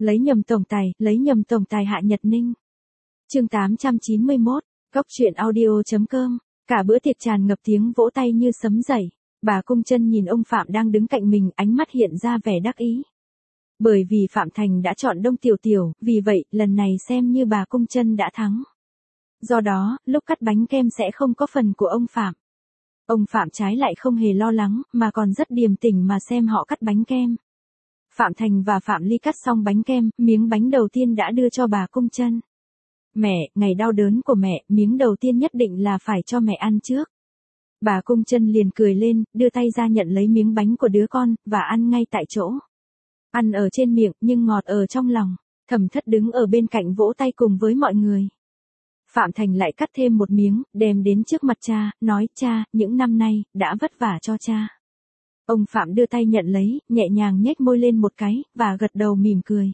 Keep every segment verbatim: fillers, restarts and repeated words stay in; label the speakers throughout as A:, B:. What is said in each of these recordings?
A: Lấy nhầm tổng tài, lấy nhầm tổng tài Hạ Nhật Ninh. Chương tám trăm chín mươi mốt, Cốc truyện audio chấm com. Cả bữa tiệc tràn ngập tiếng vỗ tay như sấm dậy. Bà Cung Chân nhìn ông Phạm đang đứng cạnh mình, ánh mắt hiện ra vẻ đắc ý. Bởi vì Phạm Thành đã chọn Đông Tiểu Tiểu, vì vậy, lần này xem như bà Cung Chân đã thắng. Do đó, lúc cắt bánh kem sẽ không có phần của ông Phạm. Ông Phạm trái lại không hề lo lắng, mà còn rất điềm tĩnh mà xem họ cắt bánh kem. Phạm Thành và Phạm Ly cắt xong bánh kem, miếng bánh đầu tiên đã đưa cho bà Cung Chân. Mẹ, ngày đau đớn của mẹ, miếng đầu tiên nhất định là phải cho mẹ ăn trước. Bà Cung Chân liền cười lên, đưa tay ra nhận lấy miếng bánh của đứa con, và ăn ngay tại chỗ. Ăn ở trên miệng, nhưng ngọt ở trong lòng. Thẩm Thất đứng ở bên cạnh vỗ tay cùng với mọi người. Phạm Thành lại cắt thêm một miếng, đem đến trước mặt cha, nói: cha, những năm nay, đã vất vả cho cha. Ông Phạm đưa tay nhận lấy, nhẹ nhàng nhếch môi lên một cái, và gật đầu mỉm cười.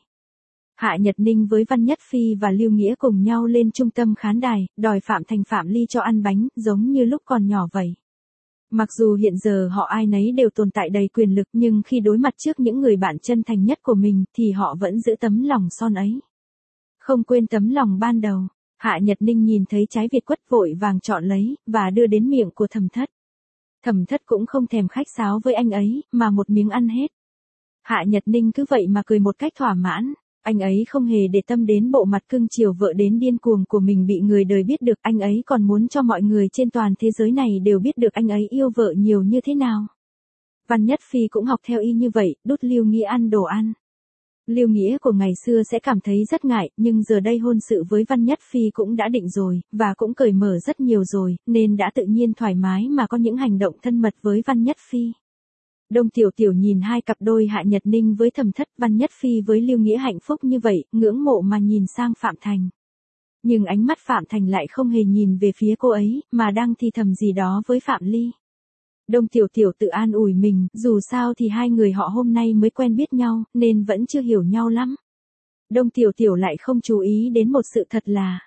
A: Hạ Nhật Ninh với Văn Nhất Phi và Lưu Nghĩa cùng nhau lên trung tâm khán đài, đòi Phạm Thành Phạm Ly cho ăn bánh, giống như lúc còn nhỏ vậy. Mặc dù hiện giờ họ ai nấy đều tồn tại đầy quyền lực, nhưng khi đối mặt trước những người bạn chân thành nhất của mình, thì họ vẫn giữ tấm lòng son ấy. Không quên tấm lòng ban đầu. Hạ Nhật Ninh nhìn thấy trái Việt quất vội vàng chọn lấy, và đưa đến miệng của Thẩm Thất. Thẩm Thất cũng không thèm khách sáo với anh ấy, mà một miếng ăn hết. Hạ Nhật Ninh cứ vậy mà cười một cách thỏa mãn. Anh ấy không hề để tâm đến bộ mặt cưng chiều vợ đến điên cuồng của mình bị người đời biết được, anh ấy còn muốn cho mọi người trên toàn thế giới này đều biết được anh ấy yêu vợ nhiều như thế nào. Văn Nhất Phi cũng học theo y như vậy, đút Lưu Nghĩa ăn đồ ăn. Lưu Nghĩa của ngày xưa sẽ cảm thấy rất ngại, nhưng giờ đây hôn sự với Văn Nhất Phi cũng đã định rồi, và cũng cởi mở rất nhiều rồi, nên đã tự nhiên thoải mái mà có những hành động thân mật với Văn Nhất Phi. Đông Tiểu Tiểu nhìn hai cặp đôi Hạ Nhật Ninh với Thẩm Thất, Văn Nhất Phi với Lưu Nghĩa hạnh phúc như vậy, ngưỡng mộ mà nhìn sang Phạm Thành. Nhưng ánh mắt Phạm Thành lại không hề nhìn về phía cô ấy, mà đang thì thầm gì đó với Phạm Ly. Đông Tiểu Tiểu tự an ủi mình, dù sao thì hai người họ hôm nay mới quen biết nhau, nên vẫn chưa hiểu nhau lắm. Đông Tiểu Tiểu lại không chú ý đến một sự thật là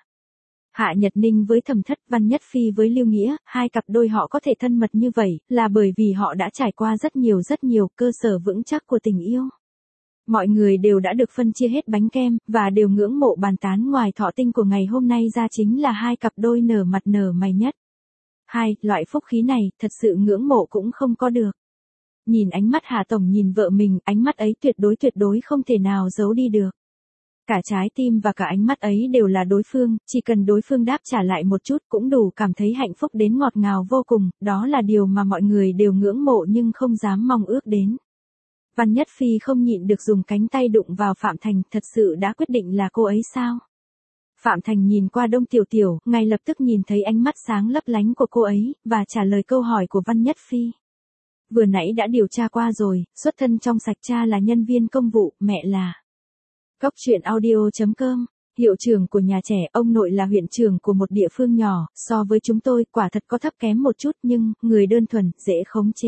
A: Hạ Nhật Ninh với Thẩm Thất, Văn Nhất Phi với Lưu Nghĩa, hai cặp đôi họ có thể thân mật như vậy, là bởi vì họ đã trải qua rất nhiều rất nhiều cơ sở vững chắc của tình yêu. Mọi người đều đã được phân chia hết bánh kem, và đều ngưỡng mộ bàn tán ngoài thọ tinh của ngày hôm nay ra chính là hai cặp đôi nở mặt nở mày nhất. Hai, loại phúc khí này, thật sự ngưỡng mộ cũng không có được. Nhìn ánh mắt Hà Tổng nhìn vợ mình, ánh mắt ấy tuyệt đối tuyệt đối không thể nào giấu đi được. Cả trái tim và cả ánh mắt ấy đều là đối phương, chỉ cần đối phương đáp trả lại một chút cũng đủ cảm thấy hạnh phúc đến ngọt ngào vô cùng, đó là điều mà mọi người đều ngưỡng mộ nhưng không dám mong ước đến. Văn Nhất Phi không nhịn được dùng cánh tay đụng vào Phạm Thành, thật sự đã quyết định là cô ấy sao? Phạm Thành nhìn qua Đông Tiểu Tiểu, ngay lập tức nhìn thấy ánh mắt sáng lấp lánh của cô ấy, và trả lời câu hỏi của Văn Nhất Phi. Vừa nãy đã điều tra qua rồi, xuất thân trong sạch, cha là nhân viên công vụ, mẹ là Cốc truyện audio chấm com, hiệu trưởng của nhà trẻ, ông nội là huyện trưởng của một địa phương nhỏ, so với chúng tôi, quả thật có thấp kém một chút nhưng, người đơn thuần, dễ khống chế.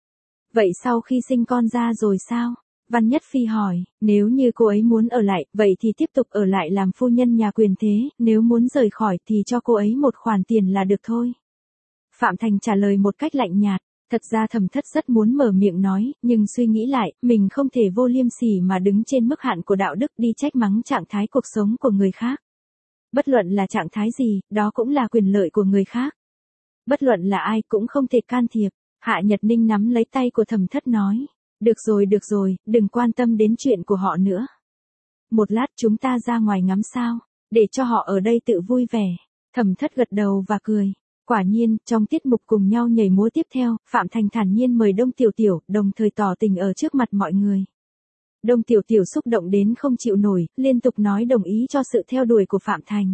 A: Vậy sau khi sinh con ra rồi sao? Văn Nhất Phi hỏi, nếu như cô ấy muốn ở lại, vậy thì tiếp tục ở lại làm phu nhân nhà quyền thế, nếu muốn rời khỏi thì cho cô ấy một khoản tiền là được thôi. Phạm Thành trả lời một cách lạnh nhạt. Thật ra Thẩm Thất rất muốn mở miệng nói, nhưng suy nghĩ lại, mình không thể vô liêm sỉ mà đứng trên mức hạn của đạo đức đi trách mắng trạng thái cuộc sống của người khác. Bất luận là trạng thái gì, đó cũng là quyền lợi của người khác. Bất luận là ai cũng không thể can thiệp. Hạ Nhật Ninh nắm lấy tay của Thẩm Thất nói. Được rồi được rồi, đừng quan tâm đến chuyện của họ nữa. Một lát chúng ta ra ngoài ngắm sao, để cho họ ở đây tự vui vẻ. Thẩm Thất gật đầu và cười. Quả nhiên, trong tiết mục cùng nhau nhảy múa tiếp theo, Phạm Thành thản nhiên mời Đông Tiểu Tiểu, đồng thời tỏ tình ở trước mặt mọi người. Đông Tiểu Tiểu xúc động đến không chịu nổi, liên tục nói đồng ý cho sự theo đuổi của Phạm Thành.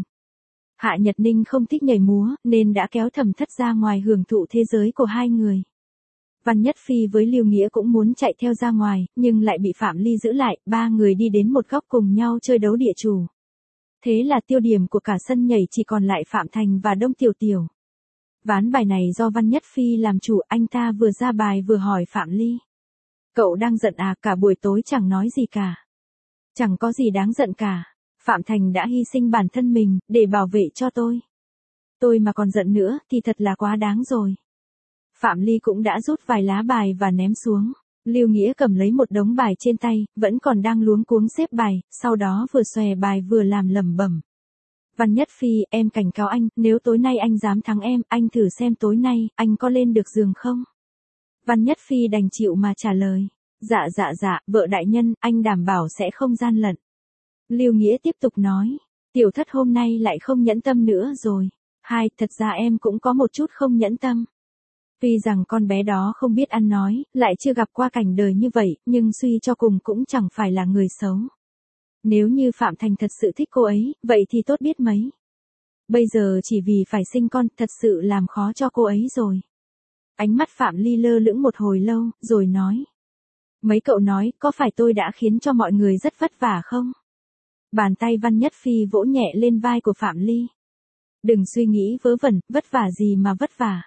A: Hạ Nhật Ninh không thích nhảy múa, nên đã kéo Thẩm Thất ra ngoài hưởng thụ thế giới của hai người. Văn Nhất Phi với Lưu Nghĩa cũng muốn chạy theo ra ngoài, nhưng lại bị Phạm Ly giữ lại, ba người đi đến một góc cùng nhau chơi đấu địa chủ. Thế là tiêu điểm của cả sân nhảy chỉ còn lại Phạm Thành và Đông Tiểu Tiểu. Ván bài này do Văn Nhất Phi làm chủ, anh ta vừa ra bài vừa hỏi Phạm Ly. Cậu đang giận à, cả buổi tối chẳng nói gì cả. Chẳng có gì đáng giận cả. Phạm Thành đã hy sinh bản thân mình, để bảo vệ cho tôi. Tôi mà còn giận nữa, thì thật là quá đáng rồi. Phạm Ly cũng đã rút vài lá bài và ném xuống. Lưu Nghĩa cầm lấy một đống bài trên tay, vẫn còn đang luống cuống xếp bài, sau đó vừa xòe bài vừa làm lẩm bẩm. Văn Nhất Phi, em cảnh cáo anh, nếu tối nay anh dám thắng em, anh thử xem tối nay, anh có lên được giường không? Văn Nhất Phi đành chịu mà trả lời. Dạ dạ dạ, vợ đại nhân, anh đảm bảo sẽ không gian lận. Lưu Nghĩa tiếp tục nói. Tiểu thất hôm nay lại không nhẫn tâm nữa rồi. Hai, thật ra em cũng có một chút không nhẫn tâm. Tuy rằng con bé đó không biết ăn nói, lại chưa gặp qua cảnh đời như vậy, nhưng suy cho cùng cũng chẳng phải là người xấu. Nếu như Phạm Thành thật sự thích cô ấy, vậy thì tốt biết mấy. Bây giờ chỉ vì phải sinh con, thật sự làm khó cho cô ấy rồi. Ánh mắt Phạm Ly lơ lửng một hồi lâu, rồi nói. Mấy cậu nói, có phải tôi đã khiến cho mọi người rất vất vả không? Bàn tay Văn Nhất Phi vỗ nhẹ lên vai của Phạm Ly. Đừng suy nghĩ vớ vẩn, vất vả gì mà vất vả.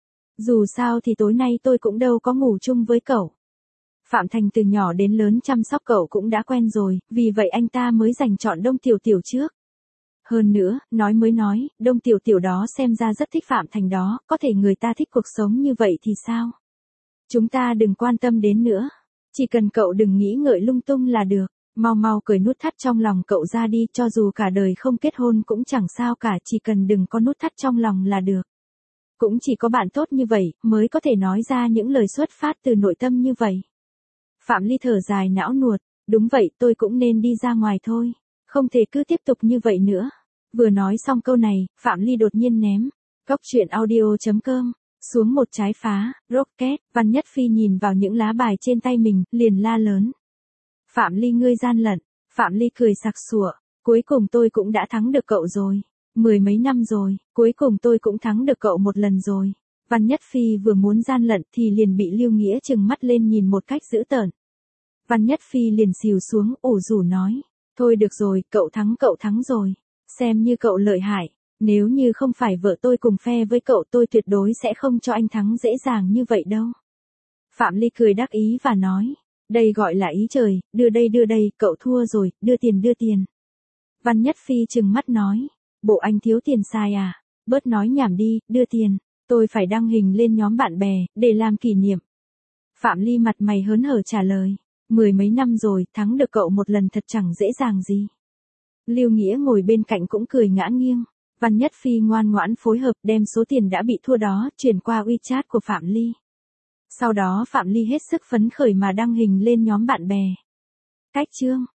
A: Dù sao thì tối nay tôi cũng đâu có ngủ chung với cậu. Phạm Thành từ nhỏ đến lớn chăm sóc cậu cũng đã quen rồi, vì vậy anh ta mới dành chọn Đông Tiểu Tiểu trước. Hơn nữa, nói mới nói, Đông Tiểu Tiểu đó xem ra rất thích Phạm Thành đó, có thể người ta thích cuộc sống như vậy thì sao? Chúng ta đừng quan tâm đến nữa. Chỉ cần cậu đừng nghĩ ngợi lung tung là được. Mau mau cởi nút thắt trong lòng cậu ra đi, cho dù cả đời không kết hôn cũng chẳng sao cả, chỉ cần đừng có nút thắt trong lòng là được. Cũng chỉ có bạn tốt như vậy, mới có thể nói ra những lời xuất phát từ nội tâm như vậy. Phạm Ly thở dài não nuột, đúng vậy, tôi cũng nên đi ra ngoài thôi. Không thể cứ tiếp tục như vậy nữa. Vừa nói xong câu này, Phạm Ly đột nhiên ném. Góc truyện audio chấm com xuống một trái phá, rocket. Văn Nhất Phi nhìn vào những lá bài trên tay mình, liền la lớn. Phạm Ly ngươi gian lận. Phạm Ly cười sặc sụa. Cuối cùng tôi cũng đã thắng được cậu rồi. Mười mấy năm rồi, cuối cùng tôi cũng thắng được cậu một lần rồi. Văn Nhất Phi vừa muốn gian lận thì liền bị Lưu Nghĩa trừng mắt lên nhìn một cách dữ tợn. Văn Nhất Phi liền xìu xuống, ủ rủ nói. Thôi được rồi, cậu thắng cậu thắng rồi. Xem như cậu lợi hại. Nếu như không phải vợ tôi cùng phe với cậu, tôi tuyệt đối sẽ không cho anh thắng dễ dàng như vậy đâu. Phạm Ly cười đắc ý và nói. Đây gọi là ý trời, đưa đây đưa đây, cậu thua rồi, đưa tiền đưa tiền. Văn Nhất Phi trừng mắt nói. Bộ anh thiếu tiền sai à? Bớt nói nhảm đi, đưa tiền. Tôi phải đăng hình lên nhóm bạn bè, để làm kỷ niệm. Phạm Ly mặt mày hớn hở trả lời. Mười mấy năm rồi, thắng được cậu một lần thật chẳng dễ dàng gì. Lưu Nghĩa ngồi bên cạnh cũng cười ngã nghiêng. Văn Nhất Phi ngoan ngoãn phối hợp đem số tiền đã bị thua đó chuyển qua WeChat của Phạm Ly. Sau đó Phạm Ly hết sức phấn khởi mà đăng hình lên nhóm bạn bè. Cách chương